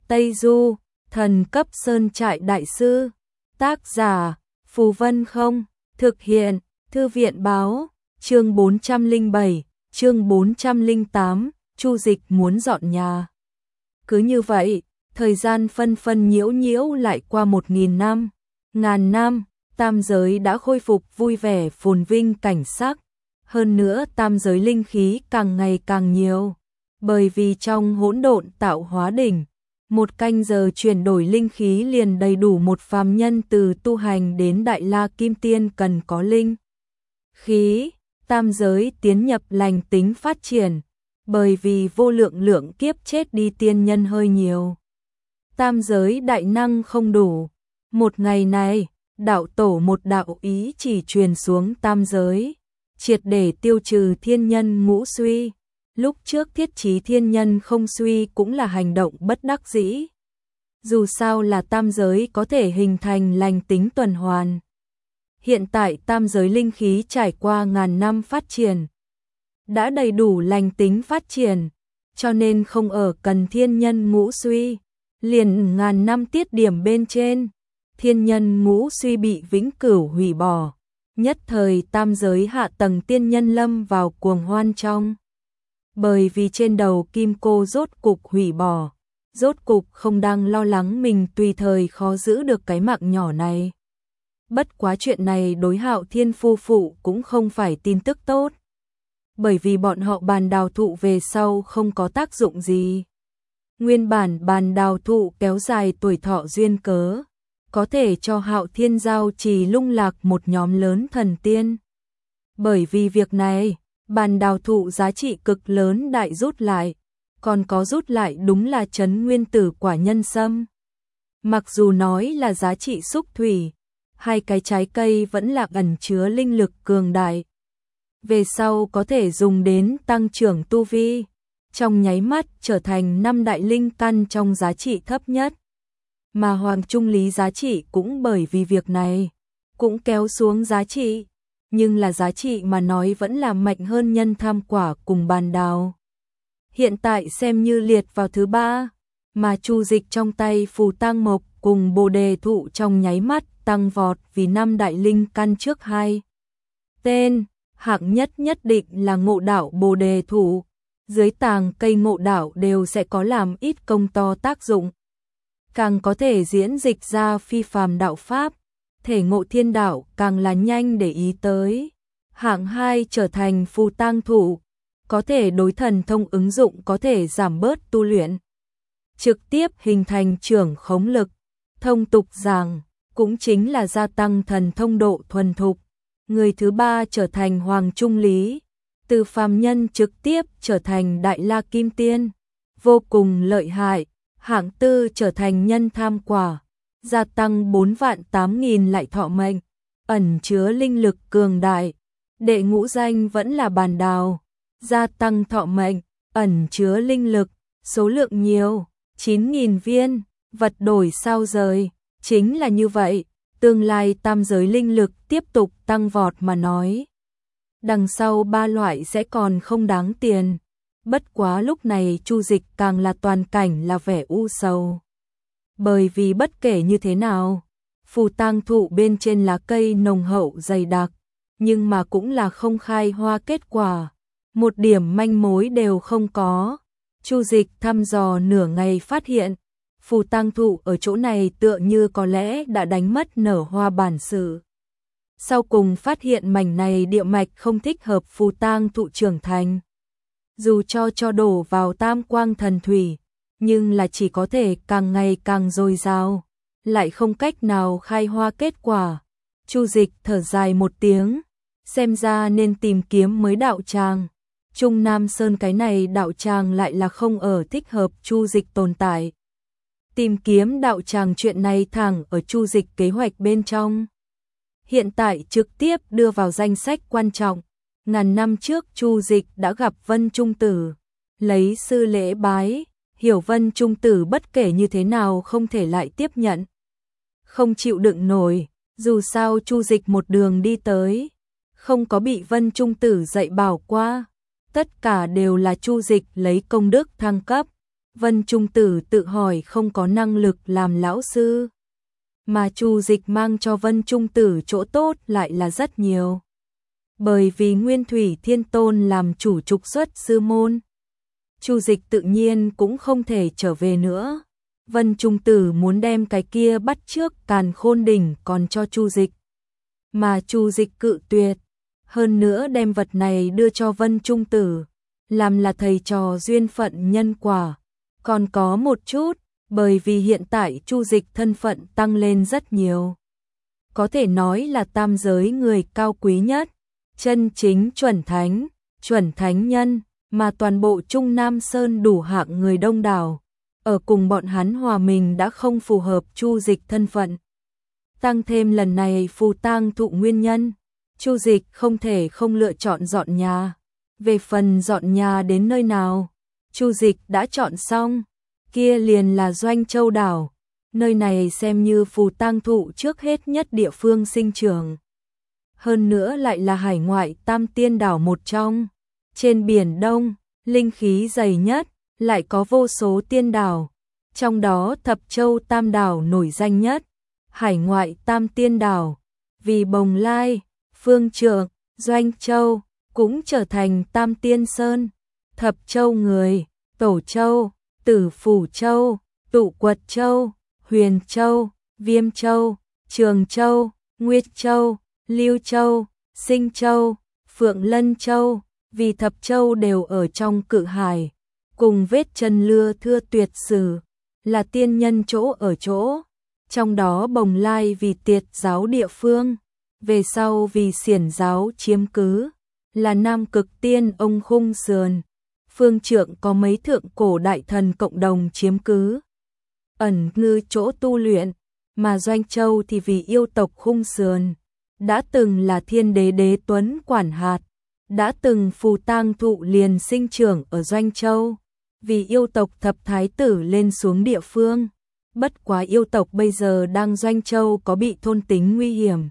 Tây Du, thần cấp sơn trại đại sư. Tác giả, Phù Vân Không, thực hiện, Thư viện báo, chương 407, chương 408, Chu Dịch muốn dọn nhà. Cứ như vậy, thời gian phân phân nhiễu nhiễu lại qua 1000 năm, ngàn năm, tam giới đã khôi phục vui vẻ phồn vinh cảnh sắc. Hơn nữa tam giới linh khí càng ngày càng nhiều, bởi vì trong hỗn độn tạo hóa đỉnh, một canh giờ chuyển đổi linh khí liền đầy đủ một phàm nhân từ tu hành đến đại la kim tiên cần có linh khí. Tam giới tiến nhập lành tính phát triển, bởi vì vô lượng lượng kiếp chết đi tiên nhân hơi nhiều. Tam giới đại năng không đủ. Một ngày này, đạo tổ một đạo ý chỉ truyền xuống tam giới, triệt để tiêu trừ thiên nhân ngũ suy. Lúc trước thiết chí thiên nhân không suy cũng là hành động bất đắc dĩ. Dù sao là tam giới có thể hình thành lành tính tuần hoàn. Hiện tại tam giới linh khí trải qua ngàn năm phát triển, đã đầy đủ lành tính phát triển, cho nên không ở cần thiên nhân ngũ suy. Liền ngàn năm tiết điểm bên trên, thiên nhân ngũ suy bị vĩnh cửu hủy bỏ. Nhất thời tam giới hạ tầng tiên nhân lâm vào cuồng hoan trong. Bởi vì trên đầu kim cô rốt cục hủy bỏ, rốt cục không đang lo lắng mình tùy thời khó giữ được cái mạng nhỏ này. Bất quá chuyện này đối Hạo Thiên phu phụ cũng không phải tin tức tốt, bởi vì bọn họ bàn đào thụ về sau không có tác dụng gì. Nguyên bản bàn đào thụ kéo dài tuổi thọ duyên cớ, có thể cho Hạo Thiên giao trì lung lạc một nhóm lớn thần tiên. Bởi vì việc này, bàn đào thụ giá trị cực lớn đại rút lại, còn có rút lại đúng là trấn nguyên tử quả nhân sâm. Mặc dù nói là giá trị xúc thủy, hai cái trái cây vẫn là ẩn chứa linh lực cường đại. Về sau có thể dùng đến tăng trưởng tu vi, trong nháy mắt trở thành 5 đại linh căn trong giá trị thấp nhất. Mà Hoàng Trung Lý giá trị cũng bởi vì việc này, cũng kéo xuống giá trị, nhưng là giá trị mà nói vẫn là mạnh hơn nhân tham quả cùng bàn đào. Hiện tại xem như liệt vào thứ 3, mà Chu Dịch trong tay phù tang mộc cùng bồ đề thụ trong nháy mắt tăng vọt vì 5 đại linh căn trước 2. Tên, hạng nhất nhất định là ngộ đạo bồ đề thụ, dưới tàng cây ngộ đạo đều sẽ có làm ít công to tác dụng. Càng có thể diễn dịch ra phi phàm đạo pháp, thể ngộ thiên đạo càng là nhanh để ý tới. Hạng 2 trở thành phù tang thụ, có thể đối thần thông ứng dụng, có thể giảm bớt tu luyện, trực tiếp hình thành trưởng khống lực. Thông tục rằng, cũng chính là gia tăng thần thông độ thuần thục. Người thứ 3 trở thành Hoàng Trung Lý, từ phàm nhân trực tiếp trở thành đại la kim tiên, vô cùng lợi hại. Hạng 4 trở thành nhân tham quả, gia tăng 4.800.000 lại thọ mệnh, ẩn chứa linh lực cường đại. Đệ ngũ danh vẫn là bàn đào, gia tăng thọ mệnh, ẩn chứa linh lực, số lượng nhiều, 9.000 viên, vật đổi sao rời. Chính là như vậy, tương lai tam giới linh lực tiếp tục tăng vọt mà nói. Đằng sau 3 loại sẽ còn không đáng tiền. Bất quá lúc này Chu Dịch càng là toàn cảnh là vẻ u sầu. Bởi vì bất kể như thế nào, phù tang thụ bên trên lá cây nồng hậu dày đặc, nhưng mà cũng là không khai hoa kết quả, một điểm manh mối đều không có. Chu Dịch thăm dò nửa ngày phát hiện, phù tang thụ ở chỗ này tựa như có lẽ đã đánh mất nở hoa bản sự. Sau cùng phát hiện mảnh này địa mạch không thích hợp phù tang thụ trưởng thành. Dù cho đổ vào tam quang thần thủy, nhưng là chỉ có thể càng ngày càng dồi dào, lại không cách nào khai hoa kết quả. Chu Dịch thở dài một tiếng, xem ra nên tìm kiếm mới đạo tràng. Trung Nam Sơn cái này đạo tràng lại là không ở thích hợp Chu Dịch tồn tại. Tìm kiếm đạo tràng chuyện này thẳng ở Chu Dịch kế hoạch bên trong. Hiện tại trực tiếp đưa vào danh sách quan trọng. Ngàn năm trước Chu Dịch đã gặp Vân Trung Tử, lấy sư lễ bái, hiểu Vân Trung Tử bất kể như thế nào không thể lại tiếp nhận. Không chịu đựng nổi, dù sao Chu Dịch một đường đi tới, không có bị Vân Trung Tử dạy bảo qua, tất cả đều là Chu Dịch lấy công đức thăng cấp, Vân Trung Tử tự hỏi không có năng lực làm lão sư. Mà Chu Dịch mang cho Vân Trung Tử chỗ tốt lại là rất nhiều. Bởi vì Nguyên Thủy Thiên Tôn làm chủ trục xuất sư môn, Chu Dịch tự nhiên cũng không thể trở về nữa. Vân Trung Tử muốn đem cái kia bắt trước Càn Khôn Đỉnh còn cho Chu Dịch, mà Chu Dịch cự tuyệt, hơn nữa đem vật này đưa cho Vân Trung Tử, làm là thầy trò duyên phận nhân quả. Còn có một chút, bởi vì hiện tại Chu Dịch thân phận tăng lên rất nhiều, có thể nói là tam giới người cao quý nhất, chân chính chuẩn thánh nhân, mà toàn bộ Trung Nam Sơn đủ hạng người đông đảo, ở cùng bọn hắn hòa mình đã không phù hợp Chu Dịch thân phận. Tăng thêm lần này phù tang thụ nguyên nhân, Chu Dịch không thể không lựa chọn dọn nhà. Về phần dọn nhà đến nơi nào, Chu Dịch đã chọn xong, kia liền là Doanh Châu đảo. Nơi này xem như phù tang thụ trước hết nhất địa phương sinh trưởng. Hơn nữa lại là hải ngoại tam tiên đảo một trong. Trên biển Đông, linh khí dày nhất, lại có vô số tiên đảo. Trong đó Thập Châu Tam đảo nổi danh nhất. Hải ngoại tam tiên đảo, vì Bồng Lai, Phương Trượng, Doanh Châu, cũng trở thành Tam Tiên Sơn. Thập Châu người, Tổ Châu, Tử Phủ Châu, Tụ Quật Châu, Huyền Châu, Viêm Châu, Trường Châu, Nguyệt Châu, Lưu Châu, Sinh Châu, Phượng Lân Châu, vì thập châu đều ở trong cự hải, cùng vết chân lưa thưa tuyệt sử, là tiên nhân chỗ ở chỗ. Trong đó Bồng Lai vì tiệt giáo địa phương, về sau vì xiển giáo chiếm cứ, là Nam Cực Tiên ông khung sườn. Phương Trượng có mấy thượng cổ đại thần cộng đồng chiếm cứ, ẩn ngư chỗ tu luyện, mà Doanh Châu thì vì yêu tộc khung sườn, đã từng là Thiên Đế Đế Tuấn quản hạt, đã từng phù tang thụ liền sinh trưởng ở Doanh Châu, vì yêu tộc thập thái tử lên xuống địa phương. Bất quá yêu tộc bây giờ đang Doanh Châu có bị thôn tính nguy hiểm.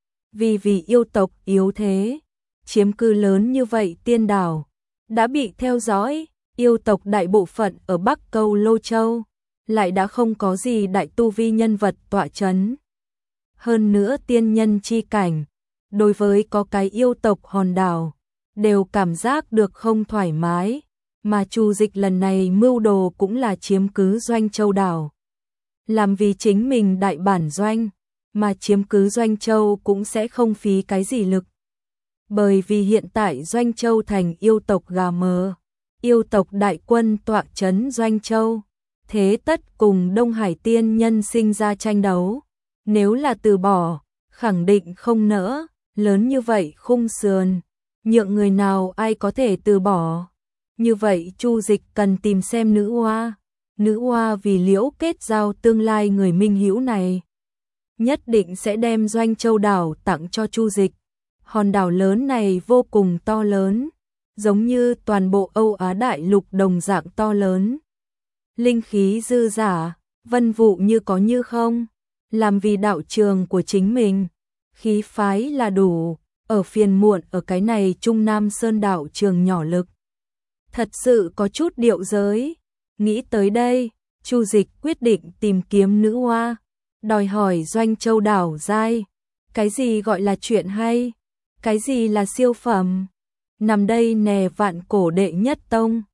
Vì yêu tộc yếu thế, chiếm cư lớn như vậy tiên đảo, đã bị theo dõi, yêu tộc đại bộ phận ở Bắc Câu Lô Châu, lại đã không có gì đại tu vi nhân vật tọa chấn. Hơn nữa tiên nhân chi cảnh, đối với có cái yêu tộc hòn đảo, đều cảm giác được không thoải mái, mà Chu Dịch lần này mưu đồ cũng là chiếm cứ Doanh Châu đảo. Làm vì chính mình đại bản doanh, mà chiếm cứ Doanh Châu cũng sẽ không phí cái gì lực. Bởi vì hiện tại Doanh Châu thành yêu tộc gà mờ, yêu tộc đại quân tọa trấn Doanh Châu, thế tất cùng Đông Hải tiên nhân sinh ra tranh đấu. Nếu là từ bỏ, khẳng định không nỡ, lớn như vậy khung sườn, nhượng người nào ai có thể từ bỏ. Như vậy Chu Dịch cần tìm xem nữ hoa vì Liễu kết giao tương lai người minh hữu này, nhất định sẽ đem Doanh Châu đảo tặng cho Chu Dịch. Hòn đảo lớn này vô cùng to lớn, giống như toàn bộ Âu Á đại lục đồng dạng to lớn. Linh khí dư dả, vân vụ như có như không, làm vì đạo trường của chính mình, khí phái là đủ, ở phiền muộn ở cái này Trung Nam Sơn đạo trường nhỏ lực. Thật sự có chút điệu giới. Nghĩ tới đây, Chu Dịch quyết định tìm kiếm nữ hoa, đòi hỏi Doanh Châu đảo giai. Cái gì gọi là chuyện hay? Cái gì là siêu phẩm? Nằm đây nè vạn cổ đệ nhất tông,